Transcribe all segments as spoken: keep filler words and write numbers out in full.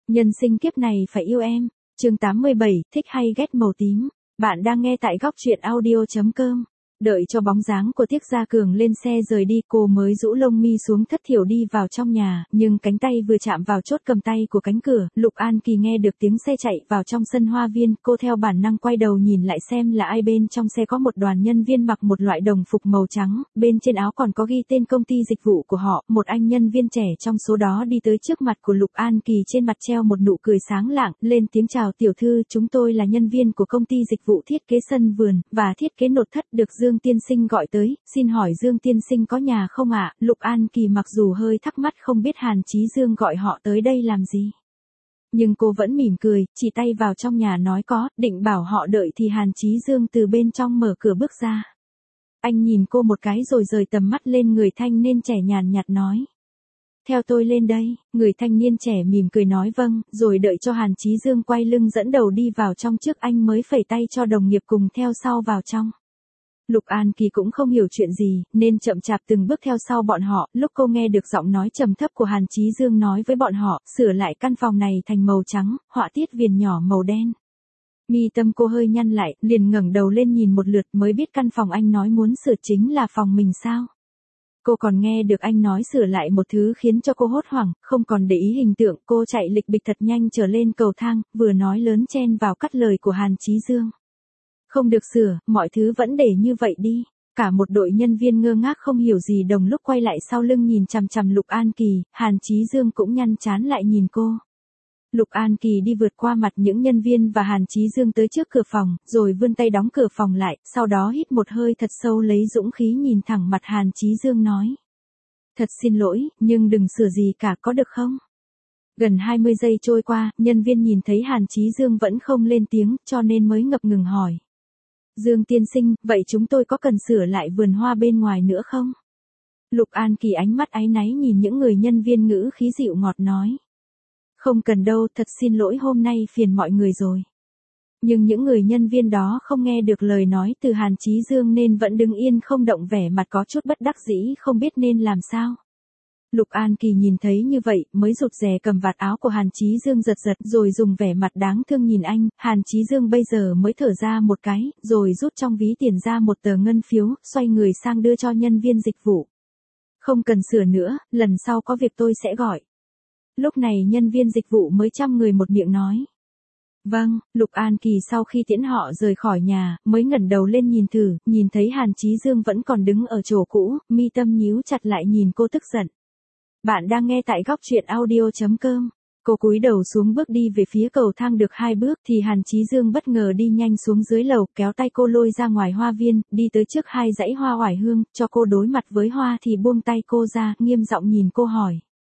Nhân sinh kiếp này phải yêu em. Chương tám mươi bảy, thích hay ghét màu tím. Bạn đang nghe tại góc truyện audio chấm com. Đợi cho bóng dáng của Tiết Gia Cường lên xe rời đi, cô mới rũ lông mi xuống thất thiểu đi vào trong nhà, nhưng cánh tay vừa chạm vào chốt cầm tay của cánh cửa, Lục An Kỳ nghe được tiếng xe chạy vào trong sân hoa viên, cô theo bản năng quay đầu nhìn lại xem là ai. Bên trong xe có một đoàn nhân viên mặc một loại đồng phục màu trắng, bên trên áo còn có ghi tên công ty dịch vụ của họ, một anh nhân viên trẻ trong số đó đi tới trước mặt của Lục An Kỳ, trên mặt treo một nụ cười sáng lạng, lên tiếng chào tiểu thư, chúng tôi là nhân viên của công ty dịch vụ thiết kế sân vườn và thiết kế nội thất được Dương tiên sinh gọi tới, xin hỏi Dương tiên sinh có nhà không ạ? Lục An Kỳ mặc dù hơi thắc mắc không biết Hàn Chí Dương gọi họ tới đây làm gì, nhưng cô vẫn mỉm cười, chỉ tay vào trong nhà nói có, định bảo họ đợi thì Hàn Chí Dương từ bên trong mở cửa bước ra. Anh nhìn cô một cái rồi rời tầm mắt lên người thanh niên trẻ, nhàn nhạt nói: theo tôi lên đây. Người thanh niên trẻ mỉm cười nói vâng, rồi đợi cho Hàn Chí Dương quay lưng dẫn đầu đi vào trong trước, anh mới phẩy tay cho đồng nghiệp cùng theo sau vào trong. Lục An Kỳ cũng không hiểu chuyện gì, nên chậm chạp từng bước theo sau bọn họ, lúc cô nghe được giọng nói trầm thấp của Hàn Chí Dương nói với bọn họ, sửa lại căn phòng này thành màu trắng, họa tiết viền nhỏ màu đen. Mi tâm cô hơi nhăn lại, liền ngẩng đầu lên nhìn một lượt mới biết căn phòng anh nói muốn sửa chính là phòng mình sao. Cô còn nghe được anh nói sửa lại một thứ khiến cho cô hốt hoảng, không còn để ý hình tượng, cô chạy lịch bịch thật nhanh trở lên cầu thang, vừa nói lớn chen vào cắt lời của Hàn Chí Dương. Không được sửa, mọi thứ vẫn để như vậy đi. Cả một đội nhân viên ngơ ngác không hiểu gì đồng lúc quay lại sau lưng nhìn chằm chằm Lục An Kỳ, Hàn Chí Dương cũng nhăn trán lại nhìn cô. Lục An Kỳ đi vượt qua mặt những nhân viên và Hàn Chí Dương tới trước cửa phòng, rồi vươn tay đóng cửa phòng lại, sau đó hít một hơi thật sâu lấy dũng khí nhìn thẳng mặt Hàn Chí Dương nói: thật xin lỗi, nhưng đừng sửa gì cả có được không? Gần hai mươi giây trôi qua, nhân viên nhìn thấy Hàn Chí Dương vẫn không lên tiếng, cho nên mới ngập ngừng hỏi: Dương tiên sinh, vậy chúng tôi có cần sửa lại vườn hoa bên ngoài nữa không? Lục An Kỳ ánh mắt áy náy nhìn những người nhân viên, ngữ khí dịu ngọt nói: không cần đâu, thật xin lỗi hôm nay phiền mọi người rồi. Nhưng những người nhân viên đó không nghe được lời nói từ Hàn Chí Dương nên vẫn đứng yên không động, vẻ mặt có chút bất đắc dĩ không biết nên làm sao. Lục An Kỳ nhìn thấy như vậy, mới rụt rè cầm vạt áo của Hàn Chí Dương giật giật, rồi dùng vẻ mặt đáng thương nhìn anh. Hàn Chí Dương bây giờ mới thở ra một cái, rồi rút trong ví tiền ra một tờ ngân phiếu, xoay người sang đưa cho nhân viên dịch vụ. Không cần sửa nữa, lần sau có việc tôi sẽ gọi. Lúc này nhân viên dịch vụ mới chăm người một miệng nói: vâng. Lục An Kỳ sau khi tiễn họ rời khỏi nhà, mới ngẩng đầu lên nhìn thử, nhìn thấy Hàn Chí Dương vẫn còn đứng ở chỗ cũ, mi tâm nhíu chặt lại nhìn cô tức giận. Bạn đang nghe tại góc truyện audio chấm com. Cô cúi đầu xuống bước đi về phía cầu thang được hai bước thì Hàn Chí Dương bất ngờ đi nhanh xuống dưới lầu, kéo tay cô lôi ra ngoài hoa viên, đi tới trước hai dãy hoa oải hương, cho cô đối mặt với hoa thì buông tay cô ra, nghiêm giọng nhìn cô hỏi: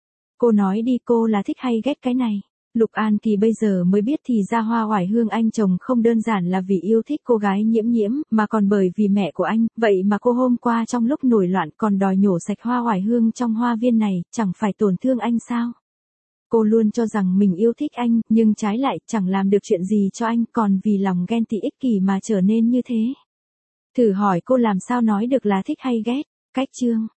cô nói đi, cô là thích hay ghét cái này? Lục An Kỳ bây giờ mới biết thì ra hoa oải hương anh trồng không đơn giản là vì yêu thích cô gái Nhiễm Nhiễm, mà còn bởi vì mẹ của anh, vậy mà cô hôm qua trong lúc nổi loạn còn đòi nhổ sạch hoa oải hương trong hoa viên này, chẳng phải tổn thương anh sao? Cô luôn cho rằng mình yêu thích anh, nhưng trái lại chẳng làm được chuyện gì cho anh, còn vì lòng ghen tị ích kỷ mà trở nên như thế. Thử hỏi cô làm sao nói được là thích hay ghét? Cách chương